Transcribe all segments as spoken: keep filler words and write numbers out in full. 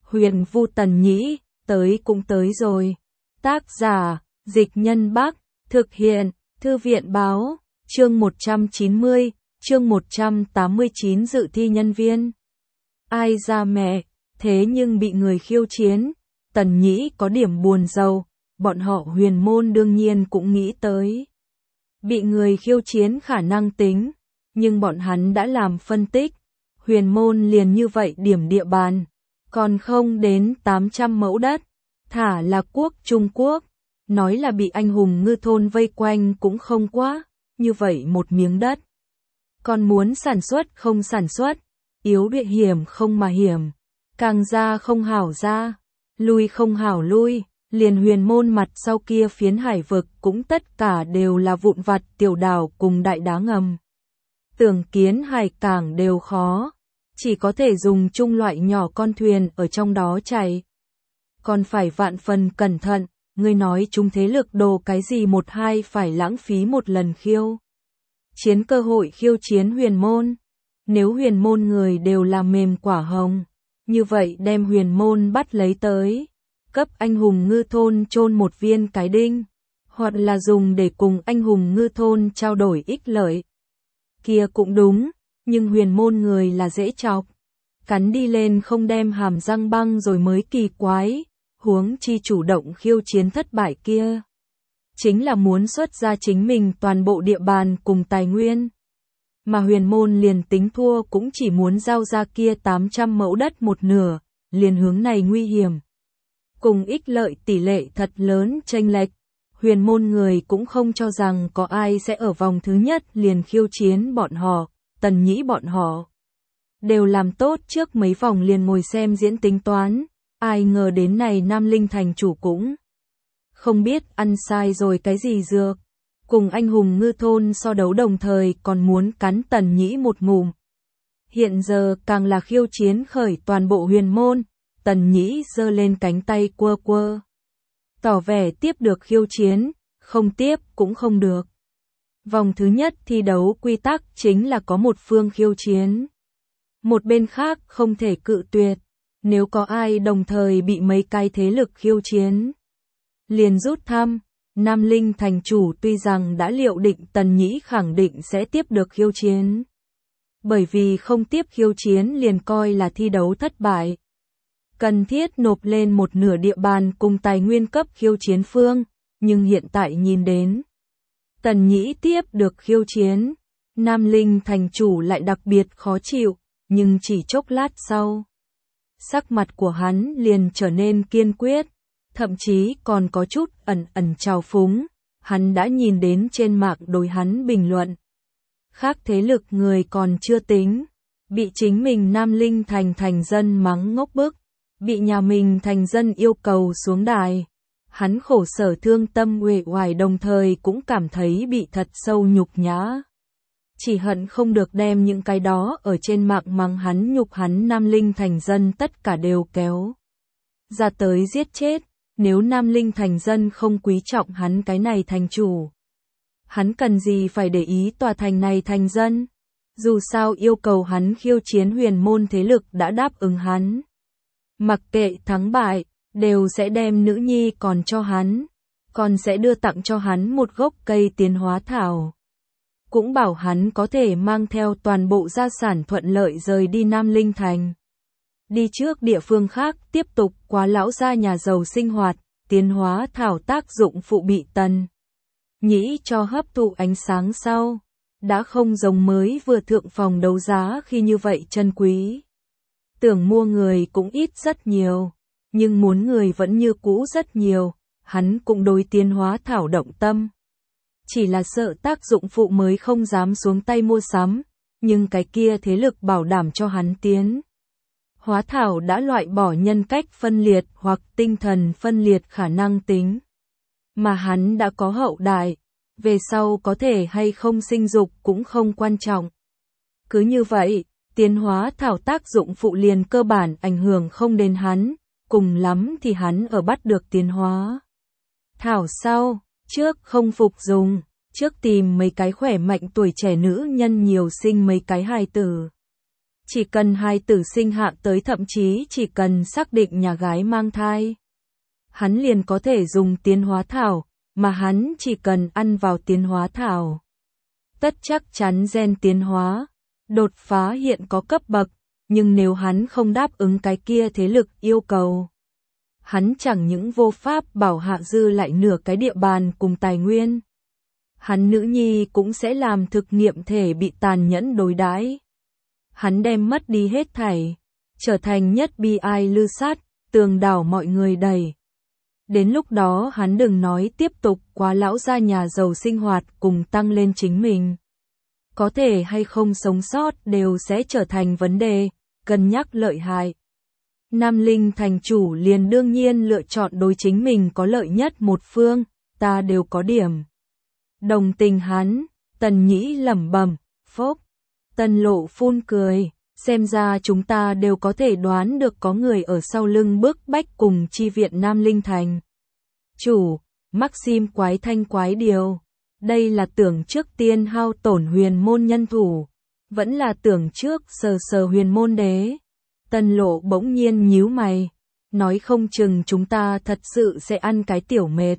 Huyền Vu Tần Nhĩ, tới cũng tới rồi. Tác giả, Dịch Nhân Bắc, thực hiện, Thư viện Báo, chương một trăm chín mươi, chương một trăm tám mươi chín dự thi nhân viên. Ai ra mẹ, thế nhưng bị người khiêu chiến, Tần Nhĩ có điểm buồn rầu, bọn họ Huyền môn đương nhiên cũng nghĩ tới. Bị người khiêu chiến khả năng tính, nhưng bọn hắn đã làm phân tích, Huyền môn liền như vậy điểm địa bàn, còn không đến tám trăm mẫu đất, thả là quốc Trung Quốc, nói là bị anh hùng ngư thôn vây quanh cũng không quá, như vậy một miếng đất. Còn muốn sản xuất không sản xuất, yếu địa hiểm không mà hiểm, càng ra không hảo ra, lui không hảo lui, liền Huyền môn mặt sau kia phiến hải vực cũng tất cả đều là vụn vặt tiểu đảo cùng đại đá ngầm. Tưởng kiến hải cảng đều khó, chỉ có thể dùng chung loại nhỏ con thuyền ở trong đó chạy. Còn phải vạn phần cẩn thận, ngươi nói chúng thế lực đồ cái gì một hai phải lãng phí một lần khiêu chiến cơ hội khiêu chiến Huyền môn. Nếu Huyền môn người đều là mềm quả hồng, như vậy đem Huyền môn bắt lấy tới, cấp anh hùng ngư thôn chôn một viên cái đinh, hoặc là dùng để cùng anh hùng ngư thôn trao đổi ích lợi. Kia cũng đúng, nhưng Huyền môn người là dễ chọc, cắn đi lên không đem hàm răng băng rồi mới kỳ quái, huống chi chủ động khiêu chiến thất bại kia. Chính là muốn xuất ra chính mình toàn bộ địa bàn cùng tài nguyên. Mà Huyền môn liền tính thua cũng chỉ muốn giao ra kia tám trăm mẫu đất một nửa, liền hướng này nguy hiểm. Cùng ích lợi tỷ lệ thật lớn chênh lệch, Huyền môn người cũng không cho rằng có ai sẽ ở vòng thứ nhất liền khiêu chiến bọn họ, Tần Nhĩ bọn họ. Đều làm tốt trước mấy vòng liền ngồi xem diễn tính toán, ai ngờ đến này Nam Linh thành chủ cũng không biết ăn sai rồi cái gì dược. Cùng anh hùng ngư thôn so đấu đồng thời còn muốn cắn Tần Nhĩ một ngụm. Hiện giờ càng là khiêu chiến khởi toàn bộ Huyền môn, Tần Nhĩ giơ lên cánh tay quơ quơ. Tỏ vẻ tiếp được khiêu chiến, không tiếp cũng không được. Vòng thứ nhất thi đấu quy tắc chính là có một phương khiêu chiến. Một bên khác không thể cự tuyệt, nếu có ai đồng thời bị mấy cái thế lực khiêu chiến. Liền rút thăm. Nam Linh thành chủ tuy rằng đã liệu định Tần Nhĩ khẳng định sẽ tiếp được khiêu chiến. Bởi vì không tiếp khiêu chiến liền coi là thi đấu thất bại. Cần thiết nộp lên một nửa địa bàn cùng tài nguyên cấp khiêu chiến phương, nhưng hiện tại nhìn đến. Tần Nhĩ tiếp được khiêu chiến, Nam Linh thành chủ lại đặc biệt khó chịu, nhưng chỉ chốc lát sau. Sắc mặt của hắn liền trở nên kiên quyết. Thậm chí còn có chút ẩn ẩn trào phúng, hắn đã nhìn đến trên mạng đối hắn bình luận. Khác thế lực người còn chưa tính, bị chính mình Nam Linh thành thành dân mắng ngốc bức, bị nhà mình thành dân yêu cầu xuống đài. Hắn khổ sở thương tâm uể oải đồng thời cũng cảm thấy bị thật sâu nhục nhã. Chỉ hận không được đem những cái đó ở trên mạng mắng hắn nhục hắn Nam Linh thành dân tất cả đều kéo ra tới giết chết. Nếu Nam Linh thành dân không quý trọng hắn cái này thành chủ, hắn cần gì phải để ý tòa thành này thành dân? Dù sao yêu cầu hắn khiêu chiến Huyền môn thế lực đã đáp ứng hắn. Mặc kệ thắng bại, đều sẽ đem nữ nhi còn cho hắn, còn sẽ đưa tặng cho hắn một gốc cây tiến hóa thảo. Cũng bảo hắn có thể mang theo toàn bộ gia sản thuận lợi rời đi Nam Linh thành. Đi trước địa phương khác tiếp tục quá lão gia nhà giàu sinh hoạt, tiến hóa thảo tác dụng phụ bị Tần Nhĩ cho hấp thụ ánh sáng sau, đã không giống mới vừa thượng phòng đấu giá khi như vậy chân quý. Tưởng mua người cũng ít rất nhiều, nhưng muốn người vẫn như cũ rất nhiều, hắn cũng đối tiến hóa thảo động tâm. Chỉ là sợ tác dụng phụ mới không dám xuống tay mua sắm, nhưng cái kia thế lực bảo đảm cho hắn tiến. Hóa thảo đã loại bỏ nhân cách phân liệt hoặc tinh thần phân liệt khả năng tính. Mà hắn đã có hậu đại, về sau có thể hay không sinh dục cũng không quan trọng. Cứ như vậy, tiến hóa thảo tác dụng phụ liền cơ bản ảnh hưởng không đến hắn, cùng lắm thì hắn ở bắt được tiến hóa thảo sau, trước không phục dùng, trước tìm mấy cái khỏe mạnh tuổi trẻ nữ nhân nhiều sinh mấy cái hài tử. Chỉ cần hai tử sinh hạ tới, thậm chí chỉ cần xác định nhà gái mang thai, hắn liền có thể dùng tiến hóa thảo, mà hắn chỉ cần ăn vào tiến hóa thảo. Tất chắc chắn gen tiến hóa, đột phá hiện có cấp bậc, nhưng nếu hắn không đáp ứng cái kia thế lực yêu cầu, hắn chẳng những vô pháp bảo hạ dư lại nửa cái địa bàn cùng tài nguyên. Hắn nữ nhi cũng sẽ làm thực nghiệm thể bị tàn nhẫn đối đãi. Hắn đem mất đi hết thảy, trở thành nhất bi ai lư sát, tường đảo mọi người đầy. Đến lúc đó hắn đừng nói tiếp tục quá lão gia nhà giàu sinh hoạt cùng tăng lên chính mình. Có thể hay không sống sót đều sẽ trở thành vấn đề, cân nhắc lợi hại. Nam Linh thành chủ liền đương nhiên lựa chọn đối chính mình có lợi nhất một phương, ta đều có điểm. Đồng tình hắn, Tần Nhĩ lẩm bẩm, phốc. Tần Lộ phun cười, xem ra chúng ta đều có thể đoán được có người ở sau lưng bức bách cùng chi viện Nam Linh thành. Chủ, Maxim quái thanh quái điều, đây là tưởng trước tiên hao tổn huyền môn nhân thủ, vẫn là tưởng trước sờ sờ huyền môn đế. Tần Lộ bỗng nhiên nhíu mày, nói không chừng chúng ta thật sự sẽ ăn cái tiểu mệt.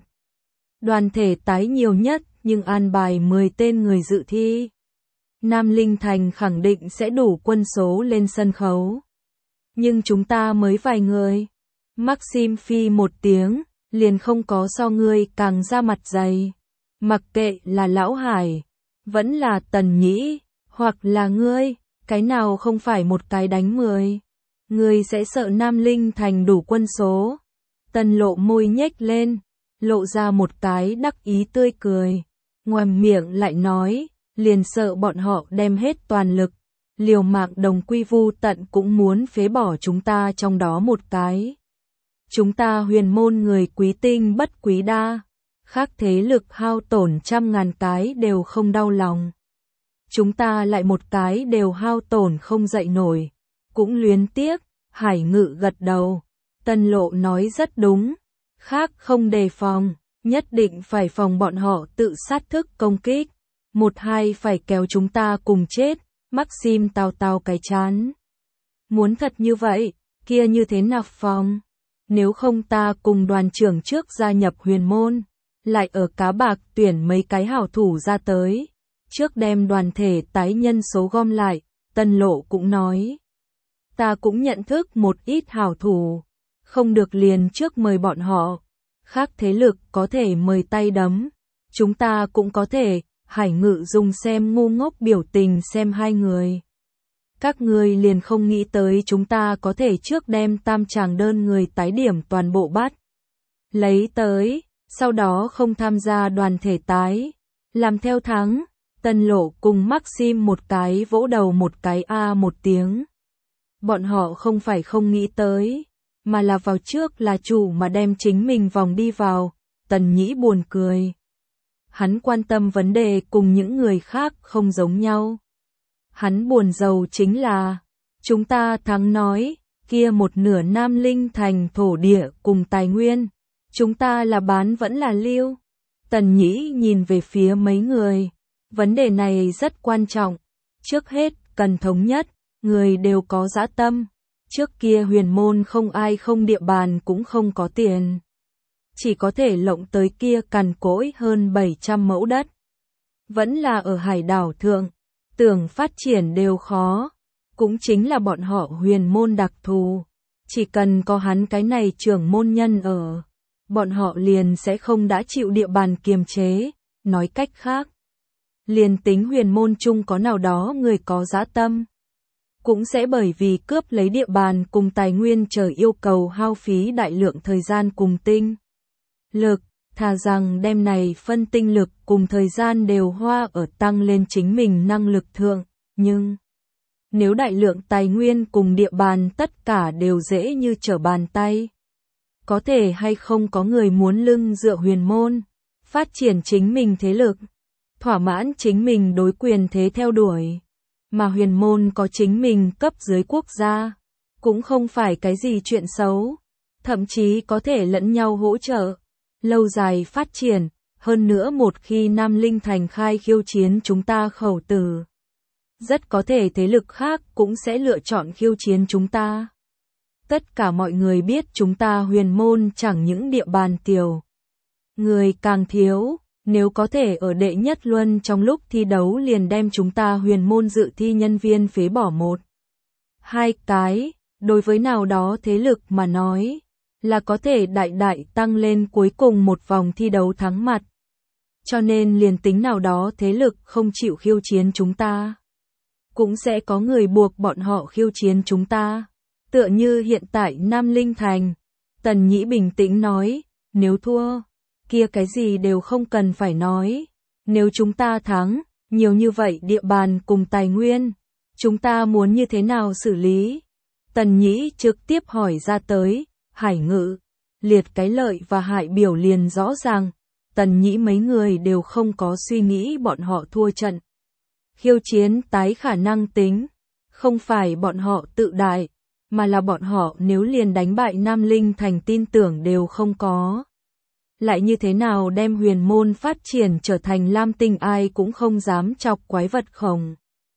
Đoàn thể tái nhiều nhất, nhưng an bài mười tên người dự thi. Nam Linh thành khẳng định sẽ đủ quân số lên sân khấu. Nhưng chúng ta mới vài người. Maxim phi một tiếng, liền không có so ngươi càng ra mặt dày. Mặc kệ là Lão Hải, vẫn là Tần Nhĩ, hoặc là ngươi, cái nào không phải một cái đánh mười. Ngươi sẽ sợ Nam Linh thành đủ quân số. Tần Lộ môi nhếch lên, lộ ra một cái đắc ý tươi cười. Ngoàm miệng lại nói, liền sợ bọn họ đem hết toàn lực, liều mạng đồng quy vu tận cũng muốn phế bỏ chúng ta trong đó một cái. Chúng ta huyền môn người quý tinh bất quý đa, khác thế lực hao tổn trăm ngàn cái đều không đau lòng. Chúng ta lại một cái đều hao tổn không dậy nổi, cũng luyến tiếc. Hải Ngự gật đầu, Tần Lộ nói rất đúng, khác không đề phòng, nhất định phải phòng bọn họ tự sát thức công kích, một hai phải kéo chúng ta cùng chết. Maxim tao tao cái chán. Muốn thật như vậy, kia như thế nào phòng? Nếu không ta cùng đoàn trưởng trước gia nhập huyền môn, lại ở cá bạc tuyển mấy cái hảo thủ ra tới, trước đem đoàn thể tái nhân số gom lại. Tần Lộ cũng nói, ta cũng nhận thức một ít hảo thủ, không được liền trước mời bọn họ, khác thế lực có thể mời tay đấm, chúng ta cũng có thể. Hải Ngự dùng xem ngu ngốc biểu tình xem hai người. Các người liền không nghĩ tới chúng ta có thể trước đem tam tràng đơn người tái điểm toàn bộ bắt lấy tới, sau đó không tham gia đoàn thể tái, làm theo thắng. Tần Lộ cùng Maxim một cái vỗ đầu một cái a một tiếng. Bọn họ không phải không nghĩ tới, mà là vào trước là chủ mà đem chính mình vòng đi vào. Tần Nhĩ buồn cười. Hắn quan tâm vấn đề cùng những người khác không giống nhau. Hắn buồn rầu chính là, chúng ta thắng nói, kia một nửa Nam Linh thành thổ địa cùng tài nguyên, chúng ta là bán vẫn là lưu. Tần Nhĩ nhìn về phía mấy người, vấn đề này rất quan trọng, trước hết cần thống nhất, người đều có dã tâm, trước kia huyền môn không ai không địa bàn cũng không có tiền. Chỉ có thể lộng tới kia cằn cỗi hơn bảy trăm mẫu đất. Vẫn là ở hải đảo thượng, tưởng phát triển đều khó, cũng chính là bọn họ huyền môn đặc thù. Chỉ cần có hắn cái này trưởng môn nhân ở, bọn họ liền sẽ không đã chịu địa bàn kiềm chế. Nói cách khác, liền tính huyền môn chung có nào đó người có dã tâm, cũng sẽ bởi vì cướp lấy địa bàn cùng tài nguyên chờ yêu cầu hao phí đại lượng thời gian cùng tinh lực, thà rằng đem này phân tinh lực cùng thời gian đều hoa ở tăng lên chính mình năng lực thượng. Nhưng nếu đại lượng tài nguyên cùng địa bàn tất cả đều dễ như trở bàn tay, có thể hay không có người muốn lưng dựa huyền môn, phát triển chính mình thế lực, thỏa mãn chính mình đối quyền thế theo đuổi, mà huyền môn có chính mình cấp dưới quốc gia, cũng không phải cái gì chuyện xấu, thậm chí có thể lẫn nhau hỗ trợ, lâu dài phát triển. Hơn nữa một khi Nam Linh thành khai khiêu chiến chúng ta khẩu tử, rất có thể thế lực khác cũng sẽ lựa chọn khiêu chiến chúng ta. Tất cả mọi người biết chúng ta huyền môn chẳng những địa bàn tiểu. Người càng thiếu, nếu có thể ở đệ nhất luân trong lúc thi đấu liền đem chúng ta huyền môn dự thi nhân viên phế bỏ một. Hai cái, đối với nào đó thế lực mà nói, là có thể đại đại tăng lên cuối cùng một vòng thi đấu thắng mặt. Cho nên liền tính nào đó thế lực không chịu khiêu chiến chúng ta, cũng sẽ có người buộc bọn họ khiêu chiến chúng ta. Tựa như hiện tại Nam Linh Thành, Tần Nhĩ bình tĩnh nói, nếu thua, kia cái gì đều không cần phải nói. Nếu chúng ta thắng, nhiều như vậy địa bàn cùng tài nguyên, chúng ta muốn như thế nào xử lý? Tần Nhĩ trực tiếp hỏi ra tới, Hải Ngự, liệt cái lợi và hại biểu liền rõ ràng. Tần Nhĩ mấy người đều không có suy nghĩ bọn họ thua trận. Khiêu chiến tái khả năng tính, không phải bọn họ tự đại, mà là bọn họ nếu liền đánh bại Nam Linh Thành tin tưởng đều không có. Lại như thế nào đem huyền môn phát triển trở thành lam tinh ai cũng không dám chọc quái vật khổng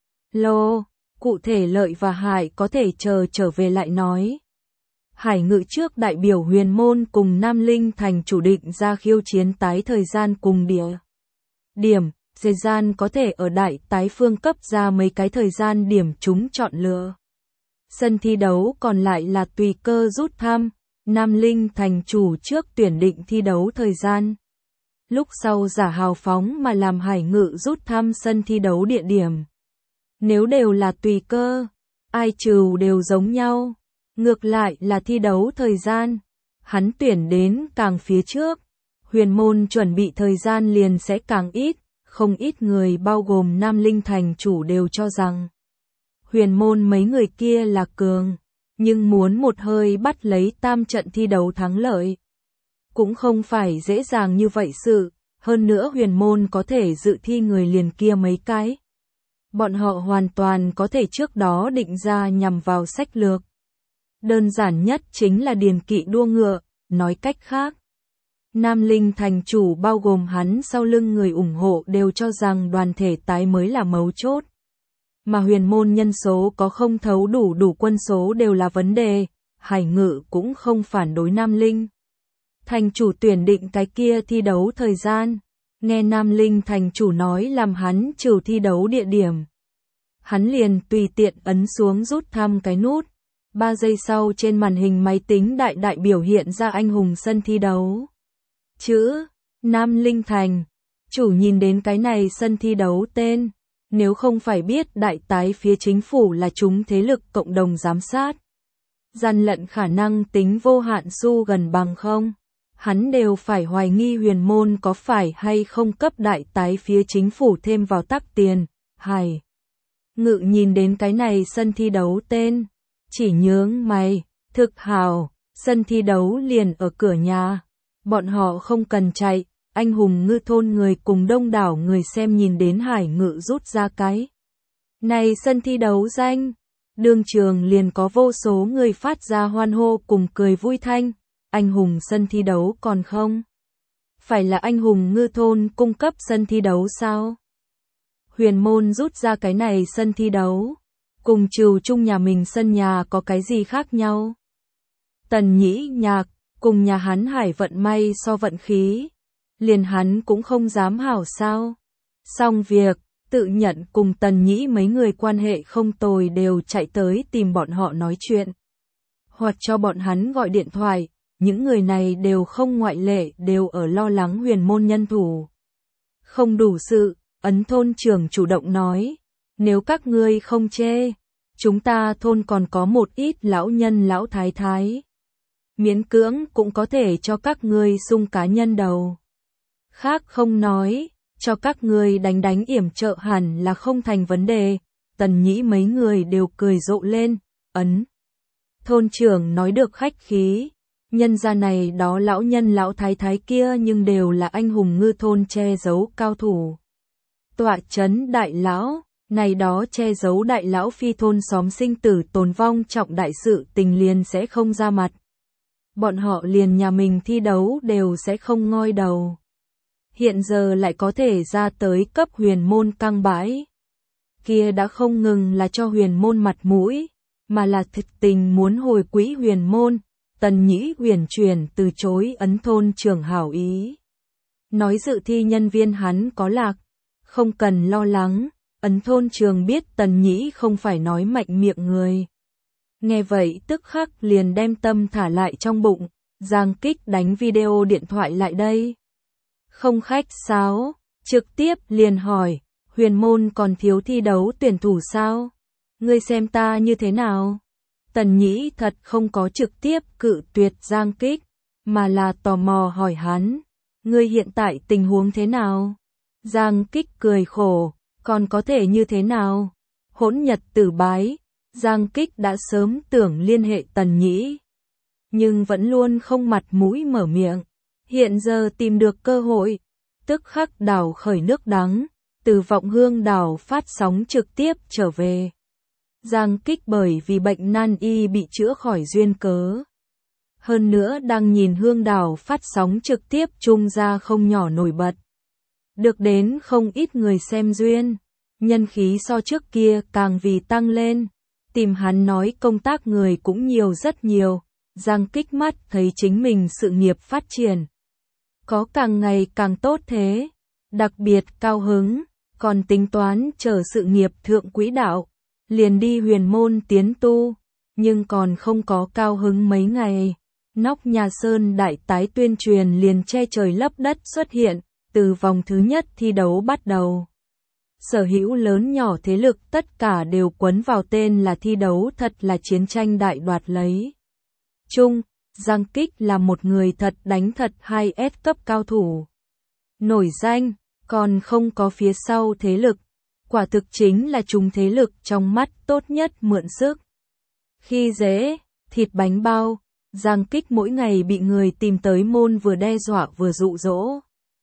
lồ, cụ thể lợi và hại có thể chờ trở về lại nói. Hải Ngự trước đại biểu huyền môn cùng Nam Linh Thành chủ định ra khiêu chiến tái thời gian cùng địa điểm, thời gian có thể ở đại tái phương cấp ra mấy cái thời gian điểm chúng chọn lựa. Sân thi đấu còn lại là tùy cơ rút thăm, Nam Linh Thành chủ trước tuyển định thi đấu thời gian. Lúc sau giả hào phóng mà làm Hải Ngự rút thăm sân thi đấu địa điểm. Nếu đều là tùy cơ, ai trừ đều giống nhau. Ngược lại là thi đấu thời gian, hắn tuyển đến càng phía trước, huyền môn chuẩn bị thời gian liền sẽ càng ít, không ít người bao gồm Nam Linh Thành chủ đều cho rằng huyền môn mấy người kia là cường, nhưng muốn một hơi bắt lấy tam trận thi đấu thắng lợi. Cũng không phải dễ dàng như vậy sự, hơn nữa huyền môn có thể dự thi người liền kia mấy cái. Bọn họ hoàn toàn có thể trước đó định ra nhằm vào sách lược. Đơn giản nhất chính là điền kỵ đua ngựa, nói cách khác. Nam Linh Thành chủ bao gồm hắn sau lưng người ủng hộ đều cho rằng đoàn thể tái mới là mấu chốt. Mà huyền môn nhân số có không thấu đủ đủ quân số đều là vấn đề, Hải Ngự cũng không phản đối Nam Linh. Thành chủ tuyển định cái kia thi đấu thời gian, nghe Nam Linh Thành chủ nói làm hắn trừ thi đấu địa điểm. Hắn liền tùy tiện ấn xuống rút thăm cái nút. Ba giây sau trên màn hình máy tính đại đại biểu hiện ra anh hùng sân thi đấu. Chữ, Nam Linh Thành. Chủ nhìn đến cái này sân thi đấu tên. Nếu không phải biết đại tái phía chính phủ là chúng thế lực cộng đồng giám sát. Gian lận khả năng tính vô hạn su gần bằng không. Hắn đều phải hoài nghi huyền môn có phải hay không cấp đại tái phía chính phủ thêm vào tắc tiền. Hải Ngự nhìn đến cái này sân thi đấu tên. Chỉ nhướng mày, thực hào, sân thi đấu liền ở cửa nhà. Bọn họ không cần chạy, anh hùng ngư thôn người cùng đông đảo người xem nhìn đến Hải Ngự rút ra cái. Này sân thi đấu danh, đương trường liền có vô số người phát ra hoan hô cùng cười vui thanh. Anh hùng sân thi đấu còn không? Phải là anh hùng ngư thôn cung cấp sân thi đấu sao? Huyền môn rút ra cái này sân thi đấu. Cùng trừ chung nhà mình sân nhà có cái gì khác nhau? Tần Nhĩ nhạc, cùng nhà hắn Hải vận may so vận khí. Liền hắn cũng không dám hảo sao. Xong việc, tự nhận cùng Tần Nhĩ mấy người quan hệ không tồi đều chạy tới tìm bọn họ nói chuyện. Hoặc cho bọn hắn gọi điện thoại, những người này đều không ngoại lệ đều ở lo lắng huyền môn nhân thủ. Không đủ sự, ấn thôn trưởng chủ động nói. Nếu các ngươi không chê, chúng ta thôn còn có một ít lão nhân lão thái thái. Miễn cưỡng cũng có thể cho các ngươi sung cá nhân đầu. Khác không nói, cho các ngươi đánh đánh yểm trợ hẳn là không thành vấn đề. Tần Nhĩ mấy người đều cười rộ lên, ấn. Thôn trưởng nói được khách khí, nhân gia này đó lão nhân lão thái thái kia nhưng đều là anh hùng ngư thôn che giấu cao thủ. Tọa chấn đại lão. Này đó che giấu đại lão phi thôn xóm sinh tử tồn vong trọng đại sự tình liền sẽ không ra mặt. Bọn họ liền nhà mình thi đấu đều sẽ không ngoi đầu. Hiện giờ lại có thể ra tới cấp huyền môn căng bãi. kia đã không ngừng là cho huyền môn mặt mũi, mà là thực tình muốn hồi quỹ huyền môn. Tần Nhĩ huyền chuyển từ chối Ấn thôn trưởng hảo ý. Nói dự thi nhân viên hắn có lạc, không cần lo lắng. Ấn thôn trường biết Tần Nhĩ không phải nói mạnh miệng người. Nghe vậy tức khắc liền đem tâm thả lại trong bụng. Giang Kích đánh video điện thoại lại đây. Không khách sáo, trực tiếp liền hỏi, huyền môn còn thiếu thi đấu tuyển thủ sao? Ngươi xem ta như thế nào? Tần Nhĩ thật không có trực tiếp cự tuyệt Giang Kích, mà là tò mò hỏi hắn, ngươi hiện tại tình huống thế nào? Giang Kích cười khổ, còn có thể như thế nào? Hỗn nhật tử bái, Giang Kích đã sớm tưởng liên hệ Tần Nhĩ, nhưng vẫn luôn không mặt mũi mở miệng. Hiện giờ tìm được cơ hội, tức khắc đảo khởi nước đắng, từ Vọng Hương đảo phát sóng trực tiếp trở về. Giang Kích bởi vì bệnh nan y bị chữa khỏi duyên cớ. Hơn nữa đang nhìn Hương đảo phát sóng trực tiếp chung ra không nhỏ nổi bật. Được đến không ít người xem duyên, nhân khí so trước kia càng vì tăng lên. Tìm hắn nói công tác người cũng nhiều rất nhiều. Giang Kích mắt thấy chính mình sự nghiệp phát triển, có càng ngày càng tốt thế, đặc biệt cao hứng, còn tính toán chờ sự nghiệp thượng quỹ đạo, liền đi huyền môn tiến tu, nhưng còn không có cao hứng mấy ngày. Nóc nhà Sơn đại tái tuyên truyền liền che trời lấp đất xuất hiện, từ vòng thứ nhất thi đấu bắt đầu. Sở hữu lớn nhỏ thế lực tất cả đều quấn vào tên là thi đấu thật là chiến tranh đại đoạt lấy. Chung, Giang Kích là một người thật đánh thật hai S cấp cao thủ. Nổi danh, còn không có phía sau thế lực. Quả thực chính là chúng thế lực trong mắt tốt nhất mượn sức. Khi dễ, thịt bánh bao, Giang Kích mỗi ngày bị người tìm tới môn vừa đe dọa vừa dụ dỗ.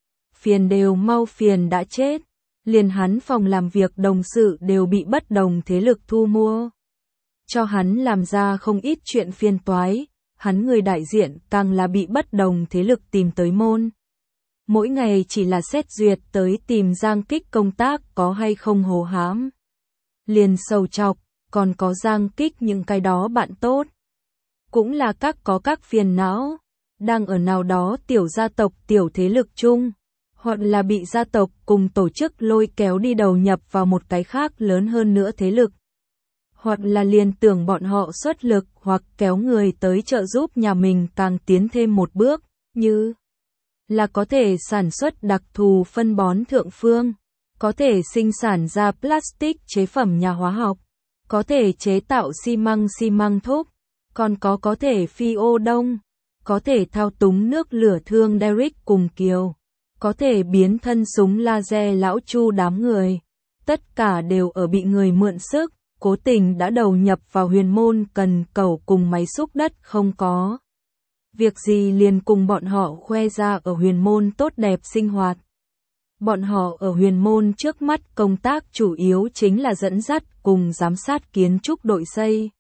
Phiền đều mau phiền đã chết, liền hắn phòng làm việc đồng sự đều bị bất đồng thế lực thu mua. Cho hắn làm ra không ít chuyện phiền toái, hắn người đại diện càng là bị bất đồng thế lực tìm tới môn. Mỗi ngày chỉ là xét duyệt tới tìm Giang Kích công tác có hay không hồ hãm. Liền sầu chọc, còn có Giang Kích những cái đó bạn tốt. Cũng là các có các phiền não, đang ở nào đó tiểu gia tộc tiểu thế lực chung, hoặc là bị gia tộc cùng tổ chức lôi kéo đi đầu nhập vào một cái khác lớn hơn nữa thế lực. Hoặc là liền tưởng bọn họ xuất lực hoặc kéo người tới trợ giúp nhà mình càng tiến thêm một bước, như là có thể sản xuất đặc thù phân bón thượng phương, có thể sinh sản ra plastic chế phẩm nhà hóa học, có thể chế tạo xi măng xi măng thúc, còn có có thể phi ô đông, có thể thao túng nước lửa thương Derrick cùng Kiều, có thể biến thân súng laser lão Chu đám người, tất cả đều ở bị người mượn sức. Cố tình đã đầu nhập vào huyền môn cần cẩu cùng máy xúc đất không có. Việc gì liền cùng bọn họ khoe ra ở huyền môn tốt đẹp sinh hoạt. Bọn họ ở huyền môn trước mắt công tác chủ yếu chính là dẫn dắt cùng giám sát kiến trúc đội xây.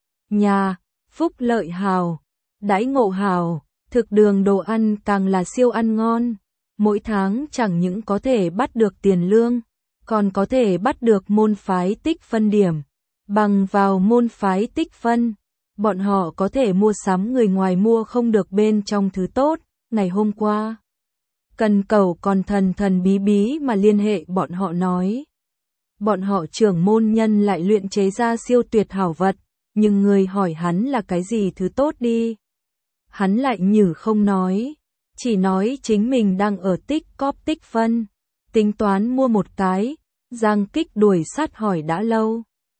Nhà, phúc lợi hào, đãi ngộ hào, thực đường đồ ăn càng là siêu ăn ngon. Mỗi tháng chẳng những có thể bắt được tiền lương, còn có thể bắt được môn phái tích phân điểm. Bằng vào môn phái tích phân, bọn họ có thể mua sắm người ngoài mua không được bên trong thứ tốt. Ngày hôm qua, Cần Cẩu còn thần thần bí bí mà liên hệ bọn họ nói. Bọn họ trưởng môn nhân lại luyện chế ra siêu tuyệt hảo vật, nhưng người hỏi hắn là cái gì thứ tốt đi. Hắn lại nhử không nói, chỉ nói chính mình đang ở tích cóp tích phân, tính toán mua một cái. Giang Kích đuổi sát hỏi đã lâu.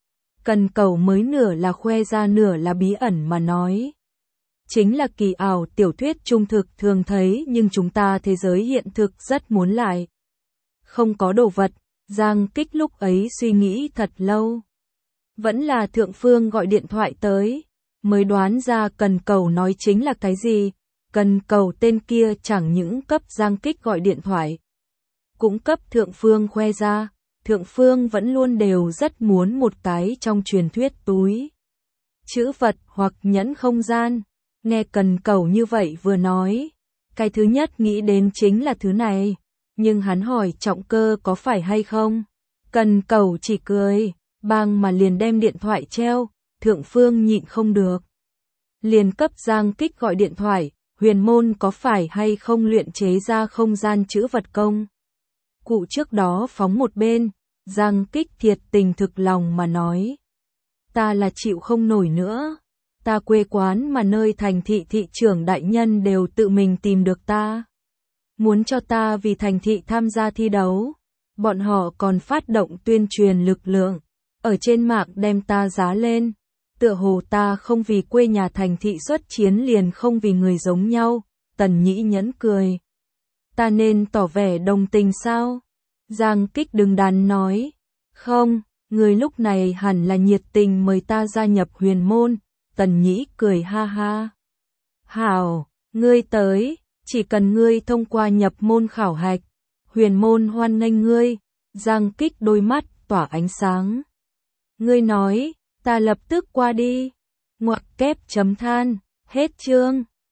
Cần Cẩu mới nửa là khoe ra nửa là bí ẩn mà nói. Chính là kỳ ảo tiểu thuyết trung thực thường thấy nhưng chúng ta thế giới hiện thực rất muốn lại. Không có đồ vật, Giang Kích lúc ấy suy nghĩ thật lâu. Vẫn là Thượng Phương gọi điện thoại tới, mới đoán ra Cần Cẩu nói chính là cái gì. Cần Cẩu tên kia chẳng những cấp Giang Kích gọi điện thoại, cũng cấp Thượng Phương khoe ra. Thượng Phương vẫn luôn đều rất muốn một cái trong truyền thuyết túi chữ vật hoặc nhẫn không gian. Nghe Cần Cẩu như vậy vừa nói, cái thứ nhất nghĩ đến chính là thứ này, nhưng hắn hỏi trọng cơ có phải hay không? Cần Cẩu chỉ cười, bang mà liền đem điện thoại treo, Thượng Phương nhịn không được. Liền cấp Giang Kích gọi điện thoại, huyền môn có phải hay không luyện chế ra không gian chữ vật công. Cụ trước đó phóng một bên, Giang Kích thiệt tình thực lòng mà nói. Ta là chịu không nổi nữa. Ta quê quán mà nơi thành thị thị trưởng đại nhân đều tự mình tìm được ta. Muốn cho ta vì thành thị tham gia thi đấu. Bọn họ còn phát động tuyên truyền lực lượng. Ở trên mạng đem ta giá lên. Tựa hồ ta không vì quê nhà thành thị xuất chiến liền không vì người giống nhau. Tần Nhĩ Nhẫn cười. Ta nên tỏ vẻ đồng tình sao? Giang Kích đứng đắn nói. Không, người lúc này hẳn là nhiệt tình mời ta gia nhập huyền môn. Tần Nhĩ cười ha ha. Hảo, ngươi tới, chỉ cần ngươi thông qua nhập môn khảo hạch. Huyền môn hoan nghênh ngươi. Giang Kích đôi mắt tỏa ánh sáng. Ngươi nói, ta lập tức qua đi. Ngoặc kép chấm than, hết chương.